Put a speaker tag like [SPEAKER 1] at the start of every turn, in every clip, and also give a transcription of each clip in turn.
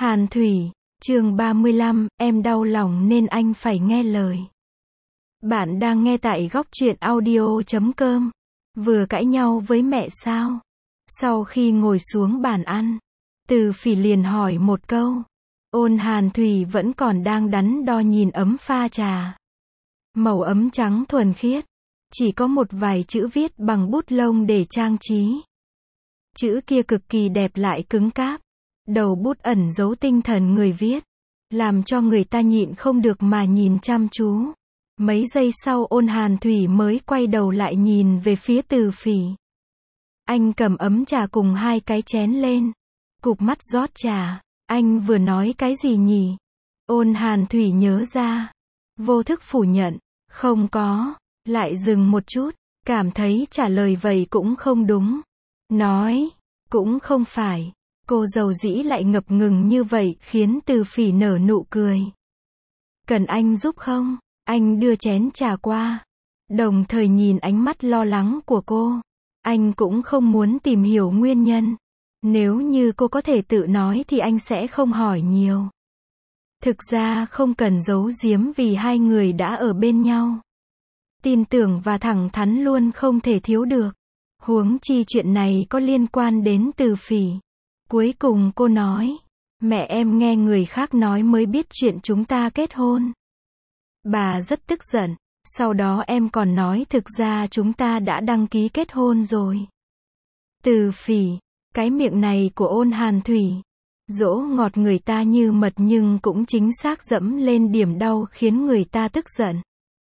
[SPEAKER 1] Hàn Thủy, chương 35, em đau lòng nên anh phải nghe lời. Bạn đang nghe tại góc truyện audio.com. Vừa cãi nhau với mẹ sao? Sau khi ngồi xuống bàn ăn, Từ Phỉ liền hỏi một câu. Ôn Hàn Thủy vẫn còn đang đắn đo nhìn ấm pha trà. Màu ấm trắng thuần khiết, chỉ có một vài chữ viết bằng bút lông để trang trí. Chữ kia cực kỳ đẹp lại cứng cáp. Đầu bút ẩn giấu tinh thần người viết, làm cho người ta nhịn không được mà nhìn chăm chú. Mấy giây sau Ôn Hàn Thủy mới quay đầu lại nhìn về phía Từ Phỉ. Anh cầm ấm trà cùng hai cái chén lên, cụp mắt rót trà. Anh vừa nói cái gì nhỉ? Ôn Hàn Thủy nhớ ra, vô thức phủ nhận, không có, lại dừng một chút, cảm thấy trả lời vậy cũng không đúng. Nói, cũng không phải. Cô dầu dĩ lại ngập ngừng như vậy khiến Từ Phỉ nở nụ cười. Cần anh giúp không? Anh đưa chén trà qua, đồng thời nhìn ánh mắt lo lắng của cô. Anh cũng không muốn tìm hiểu nguyên nhân. Nếu như cô có thể tự nói thì anh sẽ không hỏi nhiều. Thực ra không cần giấu giếm vì hai người đã ở bên nhau. Tin tưởng và thẳng thắn luôn không thể thiếu được. Huống chi chuyện này có liên quan đến Từ Phỉ. Cuối cùng cô nói, mẹ em nghe người khác nói mới biết chuyện chúng ta kết hôn. Bà rất tức giận, sau đó em còn nói thực ra chúng ta đã đăng ký kết hôn rồi. Từ Phỉ, cái miệng này của Ôn Hàn Thủy, dỗ ngọt người ta như mật nhưng cũng chính xác dẫm lên điểm đau khiến người ta tức giận.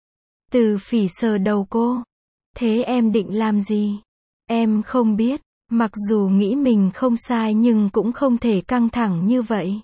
[SPEAKER 1] Từ Phỉ sờ đầu cô, thế em định làm gì? Em không biết. Mặc dù nghĩ mình không sai nhưng cũng không thể căng thẳng như vậy.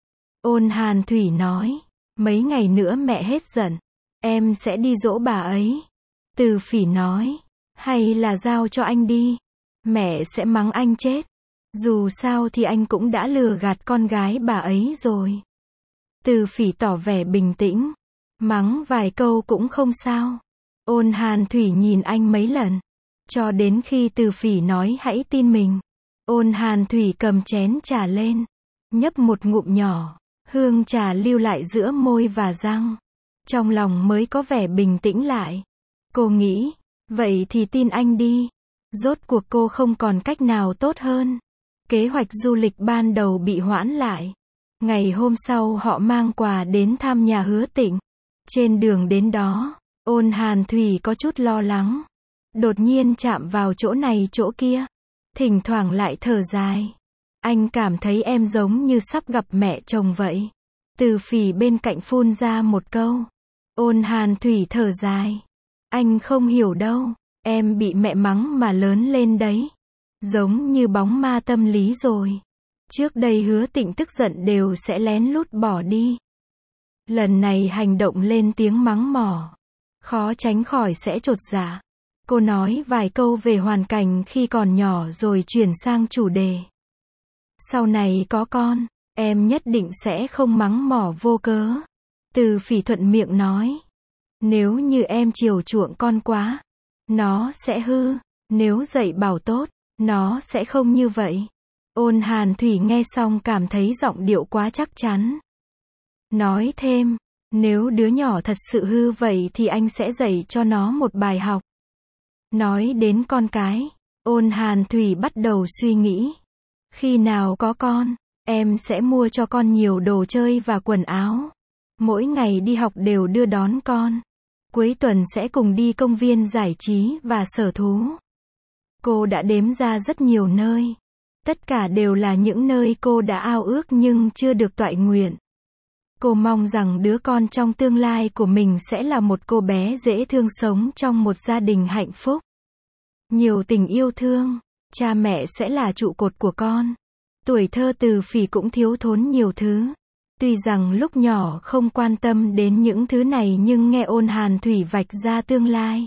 [SPEAKER 1] Ôn Hàn Thủy nói, mấy ngày nữa mẹ hết giận, em sẽ đi dỗ bà ấy. Từ Phỉ nói, hay là giao cho anh đi, mẹ sẽ mắng anh chết. Dù sao thì anh cũng đã lừa gạt con gái bà ấy rồi. Từ Phỉ tỏ vẻ bình tĩnh, mắng vài câu cũng không sao. Ôn Hàn Thủy nhìn anh mấy lần, cho đến khi Từ Phỉ nói hãy tin mình. Ôn Hàn Thủy cầm chén trà lên, nhấp một ngụm nhỏ, hương trà lưu lại giữa môi và răng. Trong lòng mới có vẻ bình tĩnh lại. Cô nghĩ, vậy thì tin anh đi. Rốt cuộc cô không còn cách nào tốt hơn. Kế hoạch du lịch ban đầu bị hoãn lại. Ngày hôm sau họ mang quà đến thăm nhà Hứa Tịnh. Trên đường đến đó, Ôn Hàn Thủy có chút lo lắng. Đột nhiên chạm vào chỗ này chỗ kia, thỉnh thoảng lại thở dài. Anh cảm thấy em giống như sắp gặp mẹ chồng vậy. Từ Phỉ bên cạnh phun ra một câu. Ôn Hàn Thủy thở dài. Anh không hiểu đâu, em bị mẹ mắng mà lớn lên đấy. Giống như bóng ma tâm lý rồi. Trước đây Hứa Tịnh tức giận đều sẽ lén lút bỏ đi. Lần này hành động lên tiếng mắng mỏ, khó tránh khỏi sẽ chột dạ. Cô nói vài câu về hoàn cảnh khi còn nhỏ rồi chuyển sang chủ đề. Sau này có con, em nhất định sẽ không mắng mỏ vô cớ. Từ Phỉ thuận miệng nói. Nếu như em chiều chuộng con quá, nó sẽ hư. Nếu dạy bảo tốt, nó sẽ không như vậy. Ôn Hàn Thủy nghe xong cảm thấy giọng điệu quá chắc chắn. Nói thêm, nếu đứa nhỏ thật sự hư vậy thì anh sẽ dạy cho nó một bài học. Nói đến con cái, Ôn Hàn Thủy bắt đầu suy nghĩ. Khi nào có con, em sẽ mua cho con nhiều đồ chơi và quần áo. Mỗi ngày đi học đều đưa đón con. Cuối tuần sẽ cùng đi công viên giải trí và sở thú. Cô đã đếm ra rất nhiều nơi. Tất cả đều là những nơi cô đã ao ước nhưng chưa được toại nguyện. Cô mong rằng đứa con trong tương lai của mình sẽ là một cô bé dễ thương sống trong một gia đình hạnh phúc. Nhiều tình yêu thương, cha mẹ sẽ là trụ cột của con. Tuổi thơ Từ Phỉ cũng thiếu thốn nhiều thứ. Tuy rằng lúc nhỏ không quan tâm đến những thứ này nhưng nghe Ôn Hàn Thủy vạch ra tương lai,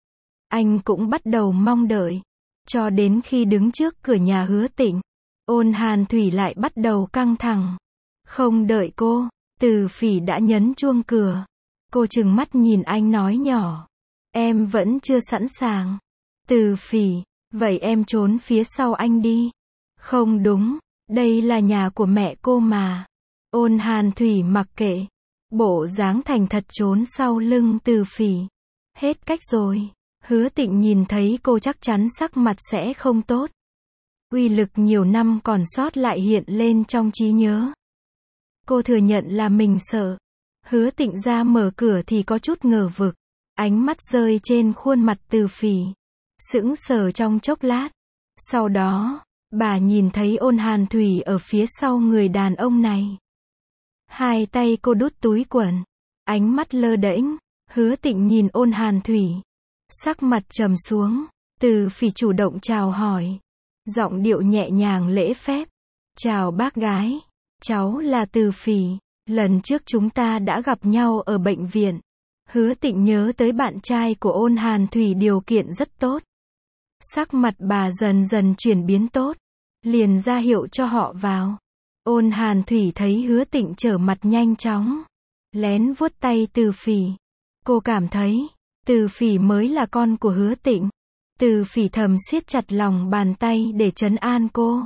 [SPEAKER 1] anh cũng bắt đầu mong đợi. Cho đến khi đứng trước cửa nhà Hứa Tịnh, Ôn Hàn Thủy lại bắt đầu căng thẳng. Không đợi cô, Từ Phỉ đã nhấn chuông cửa. Cô trừng mắt nhìn anh nói nhỏ. Em vẫn chưa sẵn sàng. Từ Phỉ, vậy em trốn phía sau anh đi. Không đúng, Đây là nhà của mẹ cô mà. Ôn Hàn Thủy mặc kệ. Bộ dáng thành thật trốn sau lưng Từ Phỉ. Hết cách rồi. Hứa Tịnh nhìn thấy cô chắc chắn sắc mặt sẽ không tốt. Uy lực nhiều năm còn sót lại hiện lên trong trí nhớ. Cô thừa nhận là mình sợ. Hứa Tịnh ra mở cửa thì có chút ngờ vực. Ánh mắt rơi trên khuôn mặt Từ Phỉ. Sững sờ trong chốc lát. Sau đó, bà nhìn thấy Ôn Hàn Thủy ở phía sau người đàn ông này. Hai tay cô đút túi quần. Ánh mắt lơ đễnh. Hứa Tịnh nhìn Ôn Hàn Thủy. Sắc mặt trầm xuống. Từ Phỉ chủ động chào hỏi. Giọng điệu nhẹ nhàng lễ phép. Chào bác gái. Cháu là Từ Phỉ. Lần trước chúng ta đã gặp nhau ở bệnh viện. Hứa Tịnh nhớ tới bạn trai của Ôn Hàn Thủy điều kiện rất tốt. Sắc mặt bà dần dần chuyển biến tốt. Liền ra hiệu cho họ vào. Ôn Hàn Thủy thấy Hứa Tịnh trở mặt nhanh chóng. Lén vuốt tay Từ Phỉ. Cô cảm thấy, Từ Phỉ mới là con của Hứa Tịnh. Từ Phỉ thầm siết chặt lòng bàn tay để trấn an cô.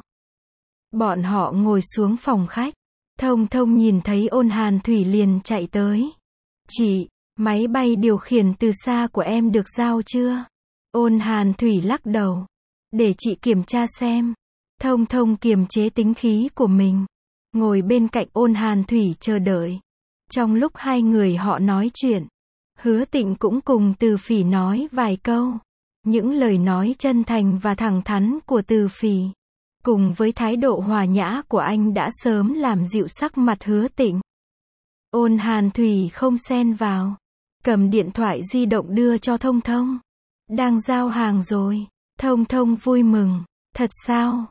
[SPEAKER 1] Bọn họ ngồi xuống phòng khách. Thông Thông nhìn thấy Ôn Hàn Thủy liền chạy tới. Chị, máy bay điều khiển từ xa của em được giao chưa? Ôn Hàn Thủy lắc đầu. Để chị kiểm tra xem. Thông Thông kiềm chế tính khí của mình. Ngồi bên cạnh Ôn Hàn Thủy chờ đợi. Trong lúc hai người họ nói chuyện, Hứa Tịnh cũng cùng Từ Phỉ nói vài câu. Những lời nói chân thành và thẳng thắn của Từ Phỉ, cùng với thái độ hòa nhã của anh đã sớm làm dịu sắc mặt Hứa Tịnh. Ôn Hàn Thủy không xen vào. Cầm điện thoại di động đưa cho Thông Thông. Đang giao hàng rồi. Thông Thông vui mừng. Thật sao?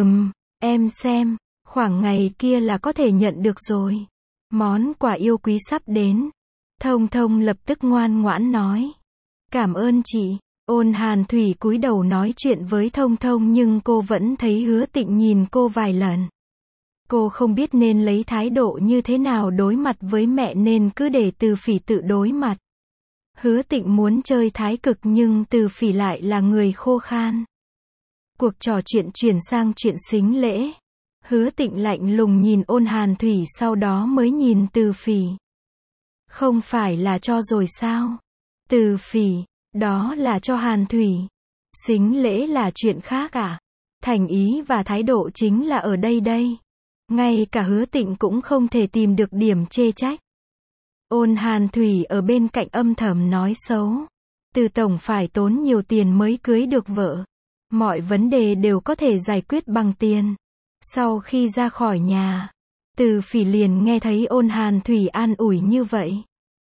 [SPEAKER 1] Em xem. Khoảng ngày kia là có thể nhận được rồi. Món quà yêu quý sắp đến. Thông Thông lập tức ngoan ngoãn nói. Cảm ơn chị. Ôn Hàn Thủy cúi đầu nói chuyện với Thông Thông nhưng cô vẫn thấy Hứa Tịnh nhìn cô vài lần. Cô không biết nên lấy thái độ như thế nào đối mặt với mẹ nên cứ để Từ Phỉ tự đối mặt. Hứa Tịnh muốn chơi thái cực nhưng Từ Phỉ lại là người khô khan. Cuộc trò chuyện chuyển sang chuyện sính lễ. Hứa Tịnh lạnh lùng nhìn Ôn Hàn Thủy sau đó mới nhìn Từ Phỉ. Không phải là cho rồi sao? Từ Phỉ, đó là cho Hàn Thủy. Sính lễ là chuyện khác à? Thành ý và thái độ chính là ở đây đây. Ngay cả Hứa Tịnh cũng không thể tìm được điểm chê trách. Ôn Hàn Thủy ở bên cạnh âm thầm nói xấu. Từ tổng phải tốn nhiều tiền mới cưới được vợ. Mọi vấn đề đều có thể giải quyết bằng tiền. Sau khi ra khỏi nhà, Từ Phỉ liền nghe thấy Ôn Hàn Thủy an ủi như vậy.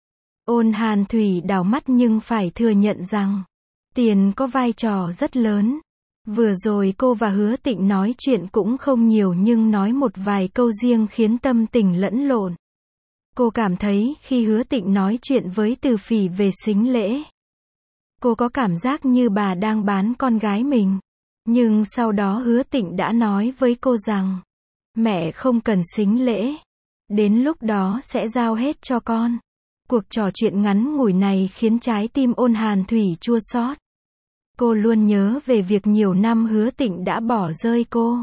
[SPEAKER 1] Ôn Hàn Thủy đảo mắt nhưng phải thừa nhận rằng, tiền có vai trò rất lớn. Vừa rồi cô và Hứa Tịnh nói chuyện cũng không nhiều nhưng nói một vài câu riêng khiến tâm tình lẫn lộn. Cô cảm thấy khi Hứa Tịnh nói chuyện với Từ Phỉ về sính lễ, cô có cảm giác như bà đang bán con gái mình. Nhưng sau đó Hứa Tịnh đã nói với cô rằng, mẹ không cần sính lễ. Đến lúc đó sẽ giao hết cho con. Cuộc trò chuyện ngắn ngủi này khiến trái tim Ôn Hàn Thủy chua xót. Cô luôn nhớ về việc nhiều năm Hứa Tịnh đã bỏ rơi cô.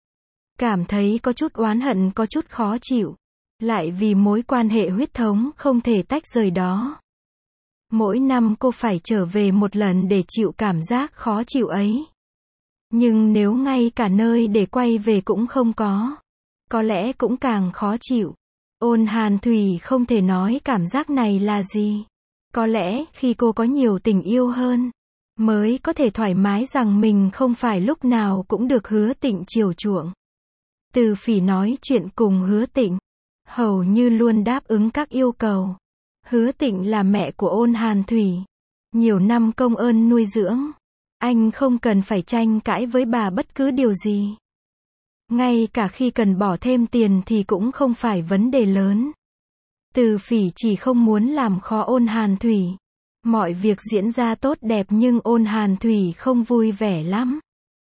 [SPEAKER 1] Cảm thấy có chút oán hận, có chút khó chịu. Lại vì mối quan hệ huyết thống không thể tách rời đó. Mỗi năm cô phải trở về một lần để chịu cảm giác khó chịu ấy. Nhưng nếu ngay cả nơi để quay về cũng không có lẽ cũng càng khó chịu. Ôn Hàn Thủy không thể nói cảm giác này là gì. Có lẽ khi cô có nhiều tình yêu hơn, mới có thể thoải mái rằng mình không phải lúc nào cũng được Hứa Tịnh chiều chuộng. Từ Phỉ nói chuyện cùng Hứa Tịnh, hầu như luôn đáp ứng các yêu cầu. Hứa Tịnh là mẹ của Ôn Hàn Thủy. Nhiều năm công ơn nuôi dưỡng. Anh không cần phải tranh cãi với bà bất cứ điều gì. Ngay cả khi cần bỏ thêm tiền thì cũng không phải vấn đề lớn. Từ Phỉ chỉ không muốn làm khó Ôn Hàn Thủy. Mọi việc diễn ra tốt đẹp nhưng Ôn Hàn Thủy không vui vẻ lắm.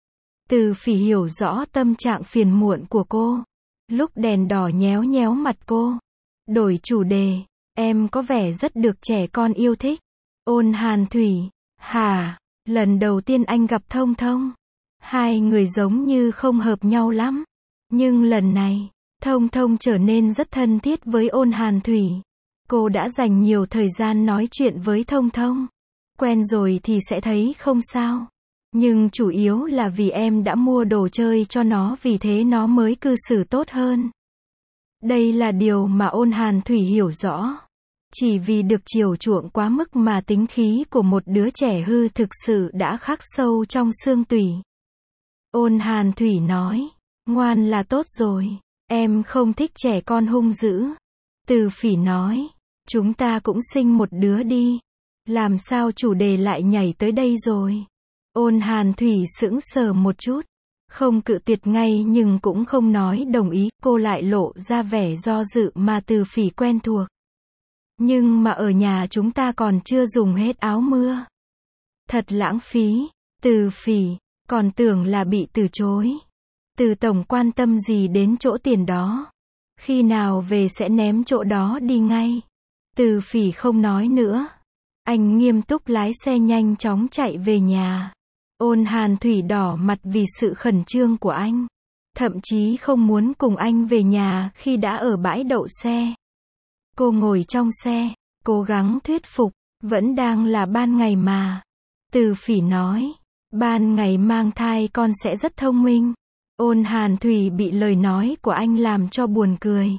[SPEAKER 1] Từ Phỉ hiểu rõ tâm trạng phiền muộn của cô. Lúc đèn đỏ nhéo nhéo mặt cô. Đổi chủ đề. Em có vẻ rất được trẻ con yêu thích. Ôn Hàn Thủy. Hả? Lần đầu tiên anh gặp Thông Thông. Hai người giống như không hợp nhau lắm. Nhưng lần này, Thông Thông trở nên rất thân thiết với Ôn Hàn Thủy. Cô đã dành nhiều thời gian nói chuyện với Thông Thông. Quen rồi thì sẽ thấy không sao. Nhưng chủ yếu là vì em đã mua đồ chơi cho nó, vì thế nó mới cư xử tốt hơn. Đây là điều mà Ôn Hàn Thủy hiểu rõ. Chỉ vì được chiều chuộng quá mức mà tính khí của một đứa trẻ hư thực sự đã khắc sâu trong xương tủy. Ôn Hàn Thủy nói, ngoan là tốt rồi, em không thích trẻ con hung dữ. Từ Phỉ nói, chúng ta cũng sinh một đứa đi. Làm sao chủ đề lại nhảy tới đây rồi? Ôn Hàn Thủy sững sờ một chút, không cự tuyệt ngay nhưng cũng không nói đồng ý, cô lại lộ ra vẻ do dự mà Từ Phỉ quen thuộc. Nhưng mà ở nhà chúng ta còn chưa dùng hết áo mưa. Thật lãng phí. Từ Phỉ, còn tưởng là bị từ chối. Từ tổng quan tâm gì đến chỗ tiền đó. Khi nào về sẽ ném chỗ đó đi ngay. Từ Phỉ không nói nữa. Anh nghiêm túc lái xe nhanh chóng chạy về nhà. Ôn Hàn Thủy đỏ mặt vì sự khẩn trương của anh. Thậm chí không muốn cùng anh về nhà khi đã ở bãi đậu xe. Cô ngồi trong xe, cố gắng thuyết phục, vẫn đang là ban ngày mà. Từ Phỉ nói, ban ngày mang thai con sẽ rất thông minh. Ôn Hàn Thủy bị lời nói của anh làm cho buồn cười.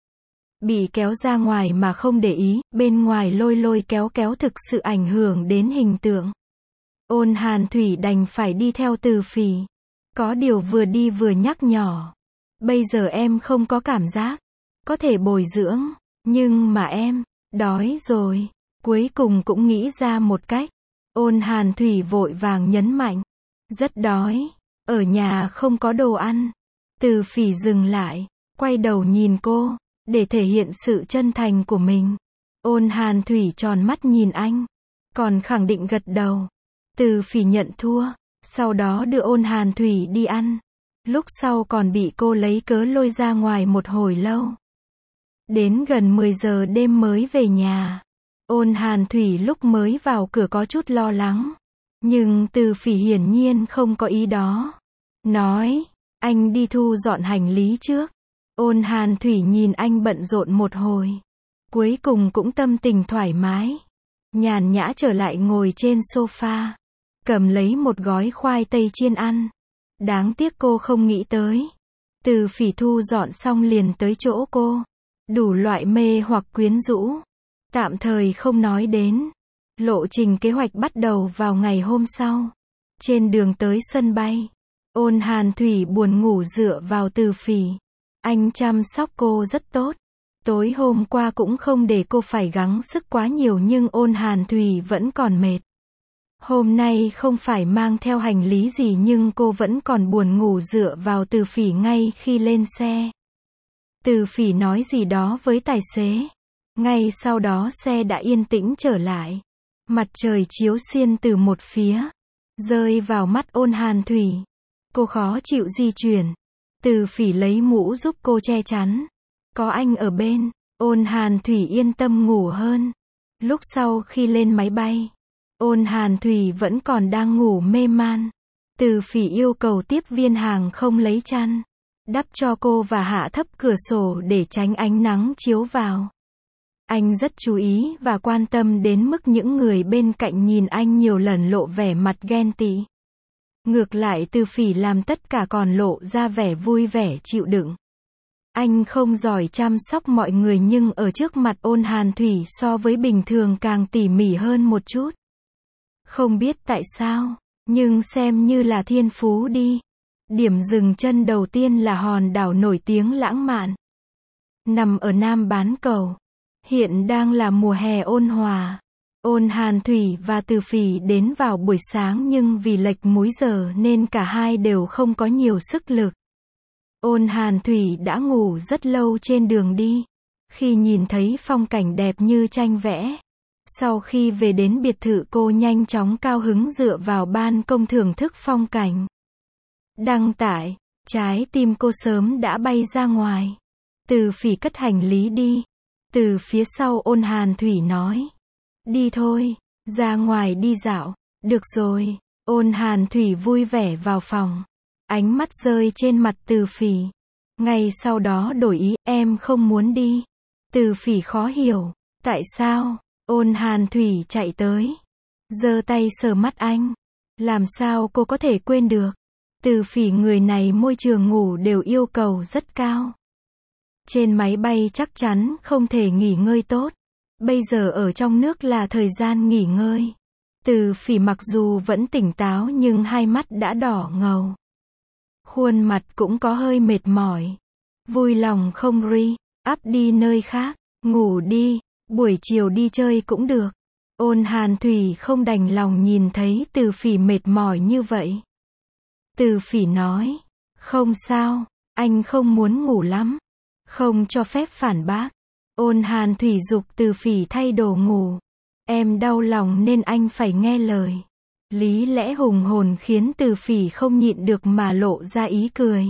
[SPEAKER 1] Bị kéo ra ngoài mà không để ý, bên ngoài lôi lôi kéo kéo thực sự ảnh hưởng đến hình tượng. Ôn Hàn Thủy đành phải đi theo Từ Phỉ. Có điều vừa đi vừa nhắc nhỏ. Bây giờ em không có cảm giác. Có thể bồi dưỡng. Nhưng mà em, đói rồi. Cuối cùng cũng nghĩ ra một cách. Ôn Hàn Thủy vội vàng nhấn mạnh. Rất đói. Ở nhà không có đồ ăn. Từ Phỉ dừng lại. Quay đầu nhìn cô. Để thể hiện sự chân thành của mình. Ôn Hàn Thủy tròn mắt nhìn anh. Còn khẳng định gật đầu. Từ Phỉ nhận thua. Sau đó đưa Ôn Hàn Thủy đi ăn. Lúc sau còn bị cô lấy cớ lôi ra ngoài một hồi lâu. Đến gần 10 giờ đêm mới về nhà. Ôn Hàn Thủy lúc mới vào cửa có chút lo lắng. Nhưng Từ Phỉ hiển nhiên không có ý đó. Nói, anh đi thu dọn hành lý trước. Ôn Hàn Thủy nhìn anh bận rộn một hồi. Cuối cùng cũng tâm tình thoải mái. Nhàn nhã trở lại ngồi trên sofa. Cầm lấy một gói khoai tây chiên ăn. Đáng tiếc cô không nghĩ tới. Từ Phỉ thu dọn xong liền tới chỗ cô. Đủ loại mê hoặc quyến rũ. Tạm thời không nói đến. Lộ trình kế hoạch bắt đầu vào ngày hôm sau. Trên đường tới sân bay. Ôn Hàn Thủy buồn ngủ dựa vào Từ Phỉ. Anh chăm sóc cô rất tốt. Tối hôm qua cũng không để cô phải gắng sức quá nhiều nhưng Ôn Hàn Thủy vẫn còn mệt. Hôm nay không phải mang theo hành lý gì nhưng cô vẫn còn buồn ngủ dựa vào Từ Phỉ ngay khi lên xe. Từ Phỉ nói gì đó với tài xế. Ngay sau đó xe đã yên tĩnh trở lại. Mặt trời chiếu xiên từ một phía. Rơi vào mắt Ôn Hàn Thủy. Cô khó chịu di chuyển. Từ Phỉ lấy mũ giúp cô che chắn. Có anh ở bên, Ôn Hàn Thủy yên tâm ngủ hơn. Lúc sau khi lên máy bay, Ôn Hàn Thủy vẫn còn đang ngủ mê man. Từ Phỉ yêu cầu tiếp viên hàng không lấy chăn. Đắp cho cô và hạ thấp cửa sổ để tránh ánh nắng chiếu vào. Anh rất chú ý và quan tâm đến mức những người bên cạnh nhìn anh nhiều lần lộ vẻ mặt ghen tị. Ngược lại Từ Phỉ làm tất cả còn lộ ra vẻ vui vẻ chịu đựng. Anh không giỏi chăm sóc mọi người nhưng ở trước mặt Ôn Hàn Thủy so với bình thường càng tỉ mỉ hơn một chút. Không biết tại sao, nhưng xem như là thiên phú đi. Điểm dừng chân đầu tiên là hòn đảo nổi tiếng lãng mạn. Nằm ở Nam Bán Cầu. Hiện đang là mùa hè ôn hòa. Ôn Hàn Thủy và Từ Phỉ đến vào buổi sáng nhưng vì lệch múi giờ nên cả hai đều không có nhiều sức lực. Ôn Hàn Thủy đã ngủ rất lâu trên đường đi. Khi nhìn thấy phong cảnh đẹp như tranh vẽ. Sau khi về đến biệt thự cô nhanh chóng cao hứng dựa vào ban công thưởng thức phong cảnh. Đăng tải, trái tim cô sớm đã bay ra ngoài. Từ Phỉ cất hành lý đi. Từ phía sau Ôn Hàn Thủy nói. Đi thôi, ra ngoài đi dạo. Được rồi, Ôn Hàn Thủy vui vẻ vào phòng. Ánh mắt rơi trên mặt Từ Phỉ. Ngay sau đó đổi ý, em không muốn đi. Từ Phỉ khó hiểu. Tại sao? Ôn Hàn Thủy chạy tới. Giơ tay sờ mắt anh. Làm sao cô có thể quên được? Từ Phỉ người này môi trường ngủ đều yêu cầu rất cao. Trên máy bay chắc chắn không thể nghỉ ngơi tốt. Bây giờ ở trong nước là thời gian nghỉ ngơi. Từ Phỉ mặc dù vẫn tỉnh táo nhưng hai mắt đã đỏ ngầu. Khuôn mặt cũng có hơi mệt mỏi. Vui lòng không ri, ắp đi nơi khác, ngủ đi, buổi chiều đi chơi cũng được. Ôn Hàn Thủy không đành lòng nhìn thấy Từ Phỉ mệt mỏi như vậy. Từ Phỉ nói, không sao, anh không muốn ngủ lắm. Không cho phép phản bác. Ôn Hàn Thủy giục Từ Phỉ thay đồ ngủ. Em đau lòng nên anh phải nghe lời. Lý lẽ hùng hồn khiến Từ Phỉ không nhịn được mà lộ ra ý cười.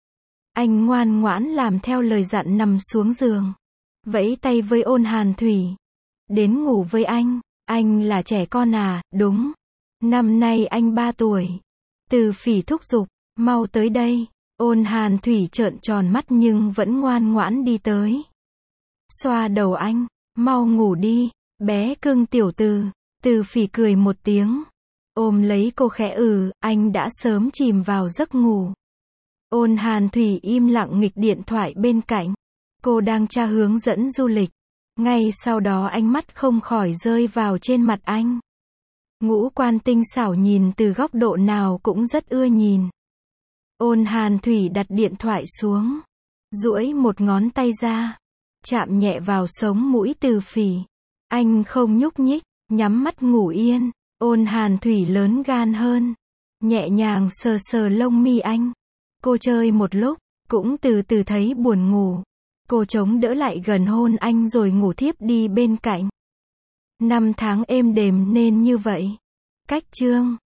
[SPEAKER 1] Anh ngoan ngoãn làm theo lời dặn nằm xuống giường. Vẫy tay với Ôn Hàn Thủy. Đến ngủ với anh là trẻ con à, đúng. Năm nay anh 3 tuổi. Từ Phỉ thúc giục, mau tới đây. Ôn Hàn Thủy trợn tròn mắt nhưng vẫn ngoan ngoãn đi tới. Xoa đầu anh, mau ngủ đi, bé cưng tiểu Từ. Từ Phỉ cười một tiếng. Ôm lấy cô khẽ anh đã sớm chìm vào giấc ngủ. Ôn Hàn Thủy im lặng nghịch điện thoại bên cạnh. Cô đang tra hướng dẫn du lịch. Ngay sau đó ánh mắt không khỏi rơi vào trên mặt anh. Ngũ quan tinh xảo nhìn từ góc độ nào cũng rất ưa nhìn. Ôn Hàn Thủy đặt điện thoại xuống. Duỗi một ngón tay ra. Chạm nhẹ vào sống mũi Từ Phỉ. Anh không nhúc nhích, nhắm mắt ngủ yên. Ôn Hàn Thủy lớn gan hơn. Nhẹ nhàng sờ sờ lông mi anh. Cô chơi một lúc, cũng từ từ thấy buồn ngủ. Cô chống đỡ lại gần hôn anh rồi ngủ thiếp đi bên cạnh. 5 tháng êm đềm nên như vậy. Cách chương